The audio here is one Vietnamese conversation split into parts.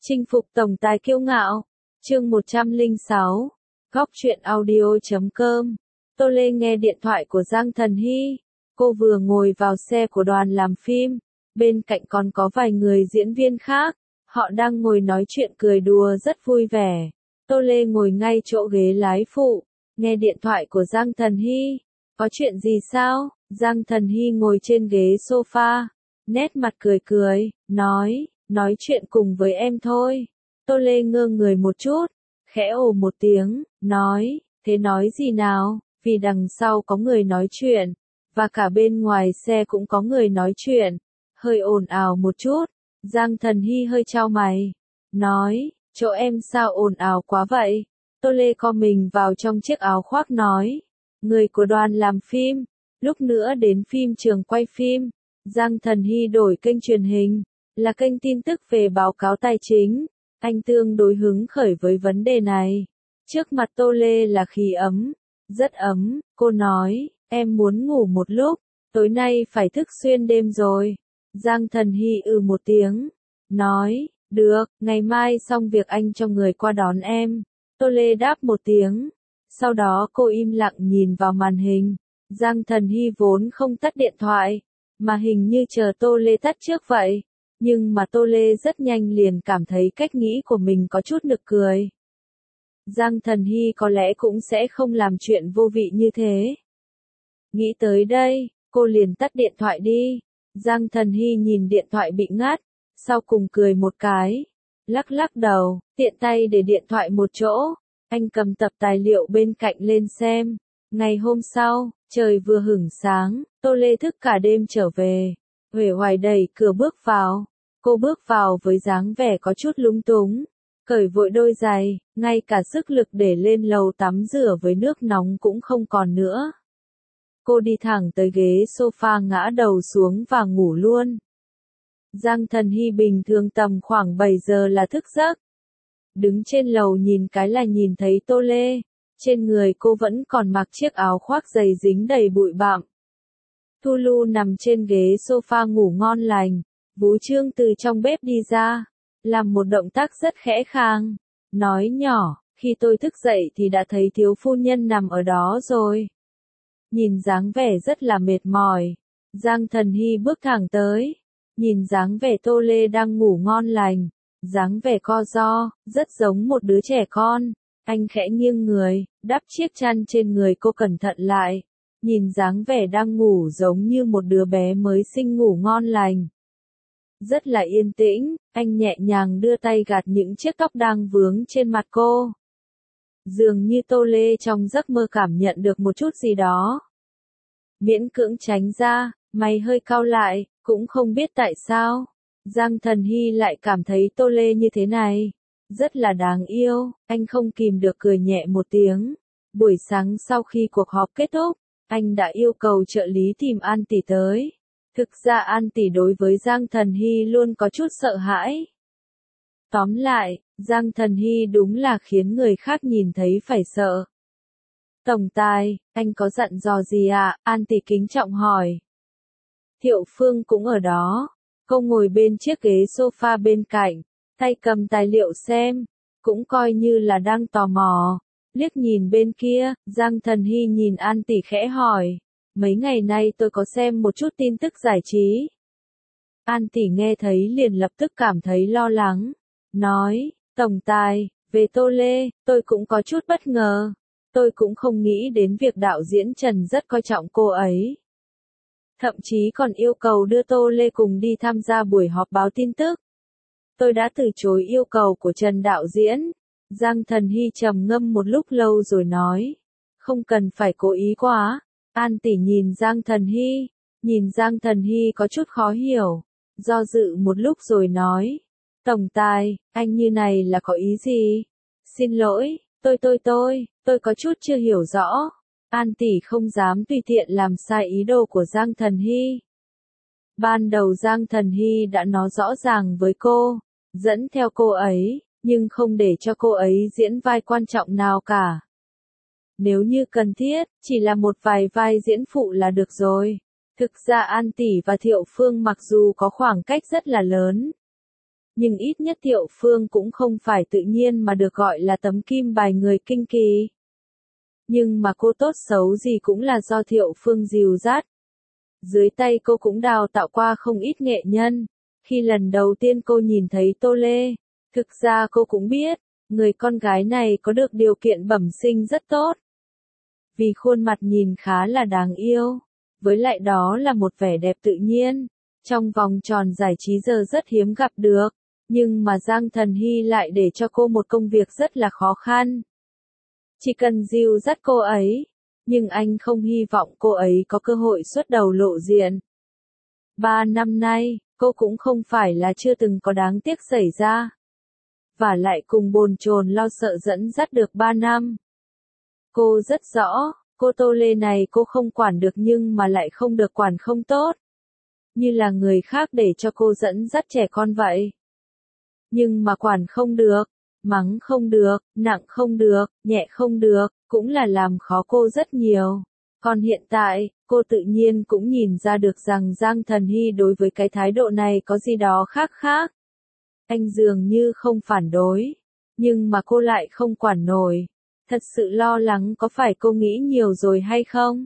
Chinh phục tổng tài kiêu ngạo. Chương 106. Góc truyện audio.com. Tô Lê nghe điện thoại của Giang Thần Hy. Cô vừa ngồi vào xe của đoàn làm phim. Bên cạnh còn có vài người diễn viên khác. Họ đang ngồi nói chuyện cười đùa rất vui vẻ. Tô Lê ngồi ngay chỗ ghế lái phụ. Nghe điện thoại của Giang Thần Hy. Có chuyện gì sao? Giang Thần Hy ngồi trên ghế sofa. Nét mặt cười cười, nói chuyện cùng với em thôi. Tô Lê ngơ người một chút, khẽ ồ một tiếng, nói, thế nói gì nào, vì đằng sau có người nói chuyện, và cả bên ngoài xe cũng có người nói chuyện, hơi ồn ào một chút. Giang Thần Hy hơi chau mày, nói, chỗ em sao ồn ào quá vậy? Tô Lê co mình vào trong chiếc áo khoác nói, người của đoàn làm phim, lúc nữa đến phim trường quay phim. Giang Thần Hy đổi kênh truyền hình, là kênh tin tức về báo cáo tài chính. Anh tương đối hứng khởi với vấn đề này. Trước mặt Tô Lê là khí ấm, rất ấm. Cô nói, em muốn ngủ một lúc, tối nay phải thức xuyên đêm rồi. Giang Thần Hy một tiếng, nói, được, ngày mai xong việc anh cho người qua đón em. Tô Lê đáp một tiếng, sau đó cô im lặng nhìn vào màn hình. Giang Thần Hy vốn không tắt điện thoại, mà hình như chờ Tô Lê tắt trước vậy. Nhưng mà Tô Lê rất nhanh liền cảm thấy cách nghĩ của mình có chút nực cười. Giang Thần Hy có lẽ cũng sẽ không làm chuyện vô vị như thế. Nghĩ tới đây, cô liền tắt điện thoại đi. Giang Thần Hy nhìn điện thoại bị ngắt, sau cùng cười một cái, lắc lắc đầu, tiện tay để điện thoại một chỗ. Anh cầm tập tài liệu bên cạnh lên xem. Ngày hôm sau, trời vừa hửng sáng, Tô Lê thức cả đêm trở về. Uể oải đẩy cửa bước vào. Cô bước vào với dáng vẻ có chút lúng túng, cởi vội đôi giày, ngay cả sức lực để lên lầu tắm rửa với nước nóng cũng không còn nữa. Cô đi thẳng tới ghế sofa ngã đầu xuống và ngủ luôn. Giang Thần Hy bình thường tầm khoảng 7 giờ là thức giấc. Đứng trên lầu nhìn cái là nhìn thấy Tô Lê, trên người cô vẫn còn mặc chiếc áo khoác dày dính đầy bụi bặm. Thu Lu nằm trên ghế sofa ngủ ngon lành. Vũ Trương từ trong bếp đi ra, làm một động tác rất khẽ khàng, nói nhỏ, khi tôi thức dậy thì đã thấy thiếu phu nhân nằm ở đó rồi. Nhìn dáng vẻ rất là mệt mỏi, Giang Thần Hy bước thẳng tới, nhìn dáng vẻ Tô Lê đang ngủ ngon lành, dáng vẻ co ro, rất giống một đứa trẻ con. Anh khẽ nghiêng người, đắp chiếc chăn trên người cô cẩn thận lại, nhìn dáng vẻ đang ngủ giống như một đứa bé mới sinh ngủ ngon lành. Rất là yên tĩnh, anh nhẹ nhàng đưa tay gạt những chiếc tóc đang vướng trên mặt cô. Dường như Tô Lê trong giấc mơ cảm nhận được một chút gì đó. Miễn cưỡng tránh ra, mày hơi cau lại, cũng không biết tại sao. Giang Thần Hy lại cảm thấy Tô Lê như thế này. Rất là đáng yêu, anh không kìm được cười nhẹ một tiếng. Buổi sáng sau khi cuộc họp kết thúc, anh đã yêu cầu trợ lý tìm An tỷ tới. Thực ra An tỷ đối với Giang Thần Hy luôn có chút sợ hãi. Tóm lại, Giang Thần Hy đúng là khiến người khác nhìn thấy phải sợ. Tổng tài, anh có dặn dò gì ạ? An tỷ kính trọng hỏi. Thiệu Phương cũng ở đó. Cô ngồi bên chiếc ghế sofa bên cạnh, tay cầm tài liệu xem, cũng coi như là đang tò mò. Liếc nhìn bên kia, Giang Thần Hy nhìn An tỷ khẽ hỏi. Mấy ngày nay tôi có xem một chút tin tức giải trí. An tỷ nghe thấy liền lập tức cảm thấy lo lắng. Nói, tổng tài, về Tô Lê, tôi cũng có chút bất ngờ. Tôi cũng không nghĩ đến việc đạo diễn Trần rất coi trọng cô ấy. Thậm chí còn yêu cầu đưa Tô Lê cùng đi tham gia buổi họp báo tin tức. Tôi đã từ chối yêu cầu của Trần đạo diễn. Giang Thần Hy trầm ngâm một lúc lâu rồi nói. Không cần phải cố ý quá. An tỷ nhìn Giang Thần Hy có chút khó hiểu, do dự một lúc rồi nói, tổng tài, anh như này là có ý gì? Xin lỗi, tôi có chút chưa hiểu rõ. An tỷ không dám tùy tiện làm sai ý đồ của Giang Thần Hy. Ban đầu Giang Thần Hy đã nói rõ ràng với cô, dẫn theo cô ấy, nhưng không để cho cô ấy diễn vai quan trọng nào cả. Nếu như cần thiết, chỉ là một vài vai diễn phụ là được rồi. Thực ra An tỷ và Thiệu Phương mặc dù có khoảng cách rất là lớn, Nhưng ít nhất Thiệu Phương cũng không phải tự nhiên mà được gọi là tấm kim bài người kinh kỳ. Nhưng mà cô tốt xấu gì cũng là do Thiệu Phương dìu dắt. Dưới tay cô cũng đào tạo qua không ít nghệ nhân. Khi lần đầu tiên cô nhìn thấy Tô Lê, thực ra cô cũng biết, người con gái này có được điều kiện bẩm sinh rất tốt. Vì khuôn mặt nhìn khá là đáng yêu, với lại đó là một vẻ đẹp tự nhiên, trong vòng tròn giải trí giờ rất hiếm gặp được, nhưng mà Giang Thần Hy lại để cho cô một công việc rất là khó khăn. Chỉ cần dìu dắt cô ấy, nhưng anh không hy vọng cô ấy có cơ hội xuất đầu lộ diện. 3 năm nay, cô cũng không phải là chưa từng có đáng tiếc xảy ra. Và lại cùng bồn chồn lo sợ dẫn dắt được 3 năm. Cô rất rõ, cô Tô Lê này cô không quản được nhưng mà lại không được quản không tốt. Như là người khác để cho cô dẫn dắt trẻ con vậy. Nhưng mà quản không được, mắng không được, nặng không được, nhẹ không được, cũng là làm khó cô rất nhiều. Còn hiện tại, cô tự nhiên cũng nhìn ra được rằng Giang Thần Hy đối với cái thái độ này có gì đó khác khác. Anh dường như không phản đối, nhưng mà cô lại không quản nổi. Thật sự lo lắng có phải cô nghĩ nhiều rồi hay không?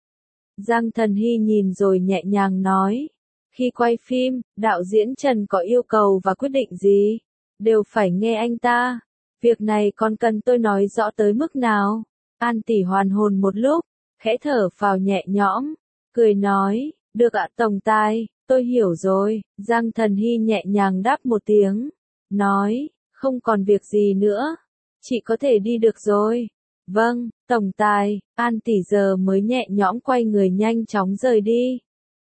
Giang Thần Hy nhìn rồi nhẹ nhàng nói. Khi quay phim, đạo diễn Trần có yêu cầu và quyết định gì? Đều phải nghe anh ta. Việc này còn cần tôi nói rõ tới mức nào? An Tỷ hoàn hồn một lúc, khẽ thở phào nhẹ nhõm, cười nói, được ạ tổng tài, tôi hiểu rồi. Giang Thần Hy nhẹ nhàng đáp một tiếng, nói, không còn việc gì nữa, chị có thể đi được rồi. Vâng, tổng tài. An Tỷ giờ mới nhẹ nhõm quay người nhanh chóng rời đi.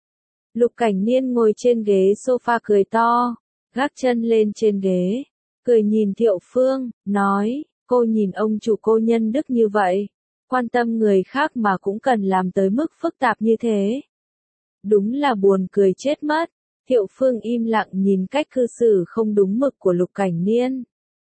Lục Cảnh Niên ngồi trên ghế sofa cười to, gác chân lên trên ghế, cười nhìn Thiệu Phương, nói, cô nhìn ông chủ cô nhân đức như vậy, quan tâm người khác mà cũng cần làm tới mức phức tạp như thế. Đúng là buồn cười chết mất. Thiệu Phương im lặng nhìn cách cư xử không đúng mực của Lục Cảnh Niên.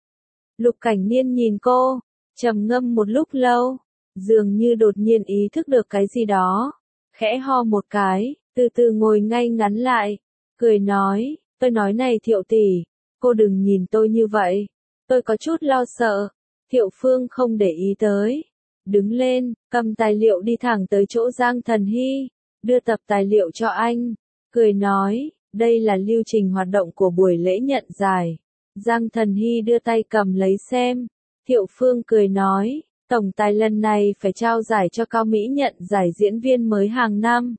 Lục Cảnh Niên nhìn cô, trầm ngâm một lúc lâu, dường như đột nhiên ý thức được cái gì đó, khẽ ho một cái, từ từ ngồi ngay ngắn lại, cười nói, tôi nói này Thiệu tỷ, cô đừng nhìn tôi như vậy, tôi có chút lo sợ. Thiệu Phương không để ý tới, đứng lên, cầm tài liệu đi thẳng tới chỗ Giang Thần Hy, đưa tập tài liệu cho anh, cười nói, đây là lưu trình hoạt động của buổi lễ nhận giải. Giang Thần Hy đưa tay cầm lấy xem, Thiệu Phương cười nói, tổng tài lần này phải trao giải cho Cao Mỹ nhận giải diễn viên mới hàng năm.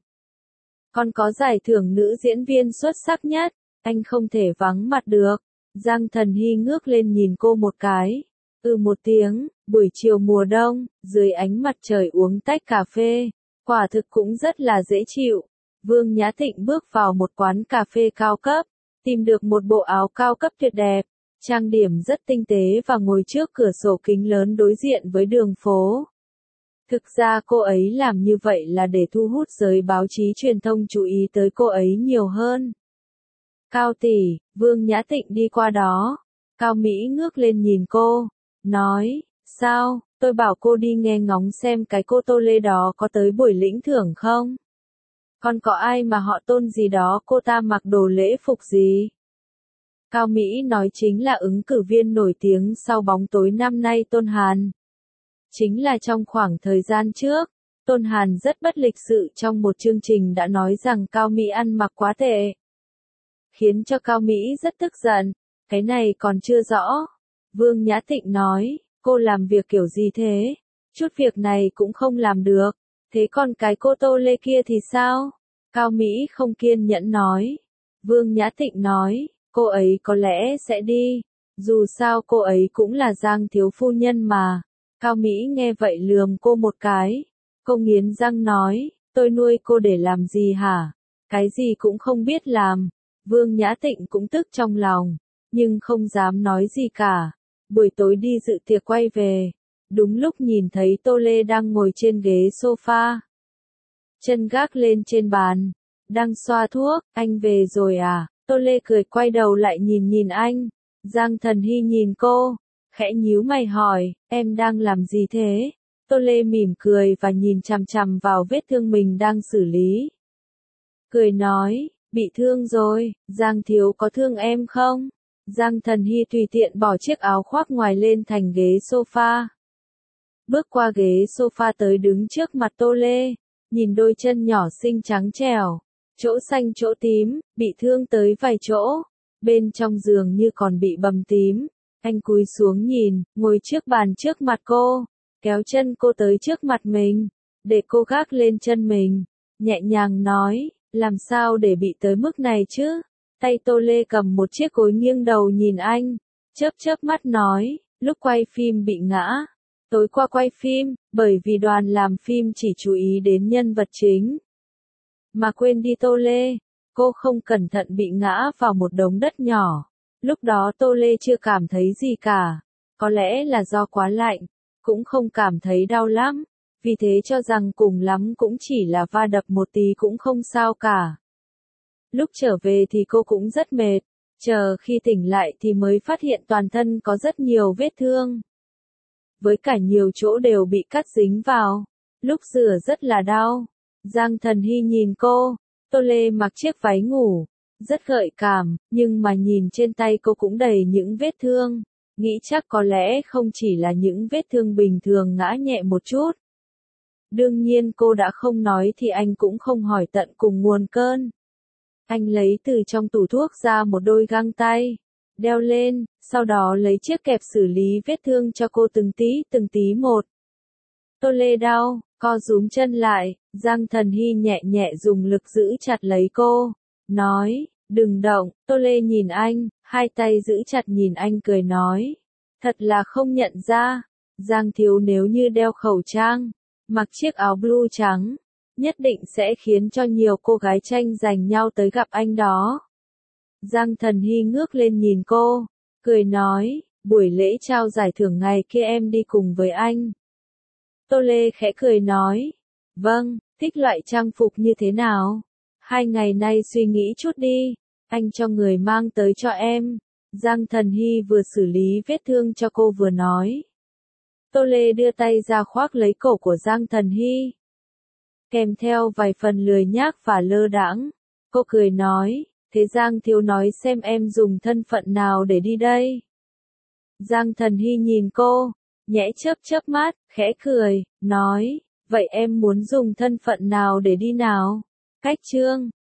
Còn có giải thưởng nữ diễn viên xuất sắc nhất, anh không thể vắng mặt được. Giang Thần Hy ngước lên nhìn cô một cái, một tiếng, buổi chiều mùa đông, dưới ánh mặt trời uống tách cà phê, quả thực cũng rất là dễ chịu. Vương Nhã Thịnh bước vào một quán cà phê cao cấp, tìm được một bộ áo cao cấp tuyệt đẹp, trang điểm rất tinh tế và ngồi trước cửa sổ kính lớn đối diện với đường phố. Thực ra cô ấy làm như vậy là để thu hút giới báo chí truyền thông chú ý tới cô ấy nhiều hơn. Cao tỷ, Vương Nhã Tịnh đi qua đó. Cao Mỹ ngước lên nhìn cô, nói, sao, tôi bảo cô đi nghe ngóng xem cái cô Tô Lê đó có tới buổi lĩnh thưởng không? Còn có ai mà họ Tôn gì đó cô ta mặc đồ lễ phục gì? Cao Mỹ nói chính là ứng cử viên nổi tiếng sau bóng tối năm nay Tôn Hàn. Chính là trong khoảng thời gian trước, Tôn Hàn rất bất lịch sự trong một chương trình đã nói rằng Cao Mỹ ăn mặc quá tệ. Khiến cho Cao Mỹ rất tức giận, cái này còn chưa rõ. Vương Nhã Thịnh nói, cô làm việc kiểu gì thế? Chút việc này cũng không làm được. Thế còn cái cô Tô Lê kia thì sao? Cao Mỹ không kiên nhẫn nói. Vương Nhã Thịnh nói, cô ấy có lẽ sẽ đi. Dù sao cô ấy cũng là Giang thiếu phu nhân mà. Cao Mỹ nghe vậy lườm cô một cái. Cô nghiến răng nói, tôi nuôi cô để làm gì hả? Cái gì cũng không biết làm. Vương Nhã Thịnh cũng tức trong lòng, nhưng không dám nói gì cả. Buổi tối đi dự tiệc quay về, đúng lúc nhìn thấy Tô Lê đang ngồi trên ghế sofa. Chân gác lên trên bàn, đang xoa thuốc, anh về rồi à? Tô Lê cười quay đầu lại nhìn nhìn anh. Giang Thần Hy nhìn cô, khẽ nhíu mày hỏi, em đang làm gì thế? Tô Lê mỉm cười và nhìn chằm chằm vào vết thương mình đang xử lý. Cười nói, bị thương rồi, Giang thiếu có thương em không? Giang Thần Hy tùy tiện bỏ chiếc áo khoác ngoài lên thành ghế sofa. Bước qua ghế sofa tới đứng trước mặt Tô Lê, nhìn đôi chân nhỏ xinh trắng trẻo, chỗ xanh chỗ tím, bị thương tới vài chỗ, bên trong giường như còn bị bầm tím. Anh cúi xuống nhìn, ngồi trước bàn trước mặt cô, kéo chân cô tới trước mặt mình, để cô gác lên chân mình, nhẹ nhàng nói, làm sao để bị tới mức này chứ? Tay Tô Lê cầm một chiếc gối nghiêng đầu nhìn anh, chớp chớp mắt nói, lúc quay phim bị ngã. Tối qua quay phim, bởi vì đoàn làm phim chỉ chú ý đến nhân vật chính. Mà quên đi Tô Lê, cô không cẩn thận bị ngã vào một đống đất nhỏ. Lúc đó Tô Lê chưa cảm thấy gì cả, có lẽ là do quá lạnh, cũng không cảm thấy đau lắm, vì thế cho rằng cùng lắm cũng chỉ là va đập một tí cũng không sao cả. Lúc trở về thì cô cũng rất mệt, chờ khi tỉnh lại thì mới phát hiện toàn thân có rất nhiều vết thương. Với cả nhiều chỗ đều bị cắt dính vào, lúc rửa rất là đau. Giang Thần Hy nhìn cô, Tô Lê mặc chiếc váy ngủ, rất gợi cảm, nhưng mà nhìn trên tay cô cũng đầy những vết thương, nghĩ chắc có lẽ không chỉ là những vết thương bình thường ngã nhẹ một chút. Đương nhiên cô đã không nói thì anh cũng không hỏi tận cùng nguồn cơn. Anh lấy từ trong tủ thuốc ra một đôi găng tay, đeo lên, sau đó lấy chiếc kẹp xử lý vết thương cho cô từng tí một. Tô Lê đau, co rúm chân lại, Giang Thần Hy nhẹ nhẹ dùng lực giữ chặt lấy cô, nói, đừng động. Tô Lê nhìn anh, hai tay giữ chặt nhìn anh cười nói, thật là không nhận ra, Giang thiếu nếu như đeo khẩu trang, mặc chiếc áo blue trắng, nhất định sẽ khiến cho nhiều cô gái tranh giành nhau tới gặp anh đó. Giang Thần Hy ngước lên nhìn cô, cười nói, buổi lễ trao giải thưởng ngày kia em đi cùng với anh. Tô Lê khẽ cười nói, vâng, thích loại trang phục như thế nào? 2 ngày nay suy nghĩ chút đi, anh cho người mang tới cho em. Giang Thần Hy vừa xử lý vết thương cho cô vừa nói. Tô Lê đưa tay ra khoác lấy cổ của Giang Thần Hy, kèm theo vài phần lười nhác và lơ đãng. Cô cười nói, thế Giang thiếu nói xem em dùng thân phận nào để đi đây? Giang Thần Hy nhìn cô, nhẽ chớp chớp mắt, khẽ cười, nói, vậy em muốn dùng thân phận nào để đi nào? Cách Trương.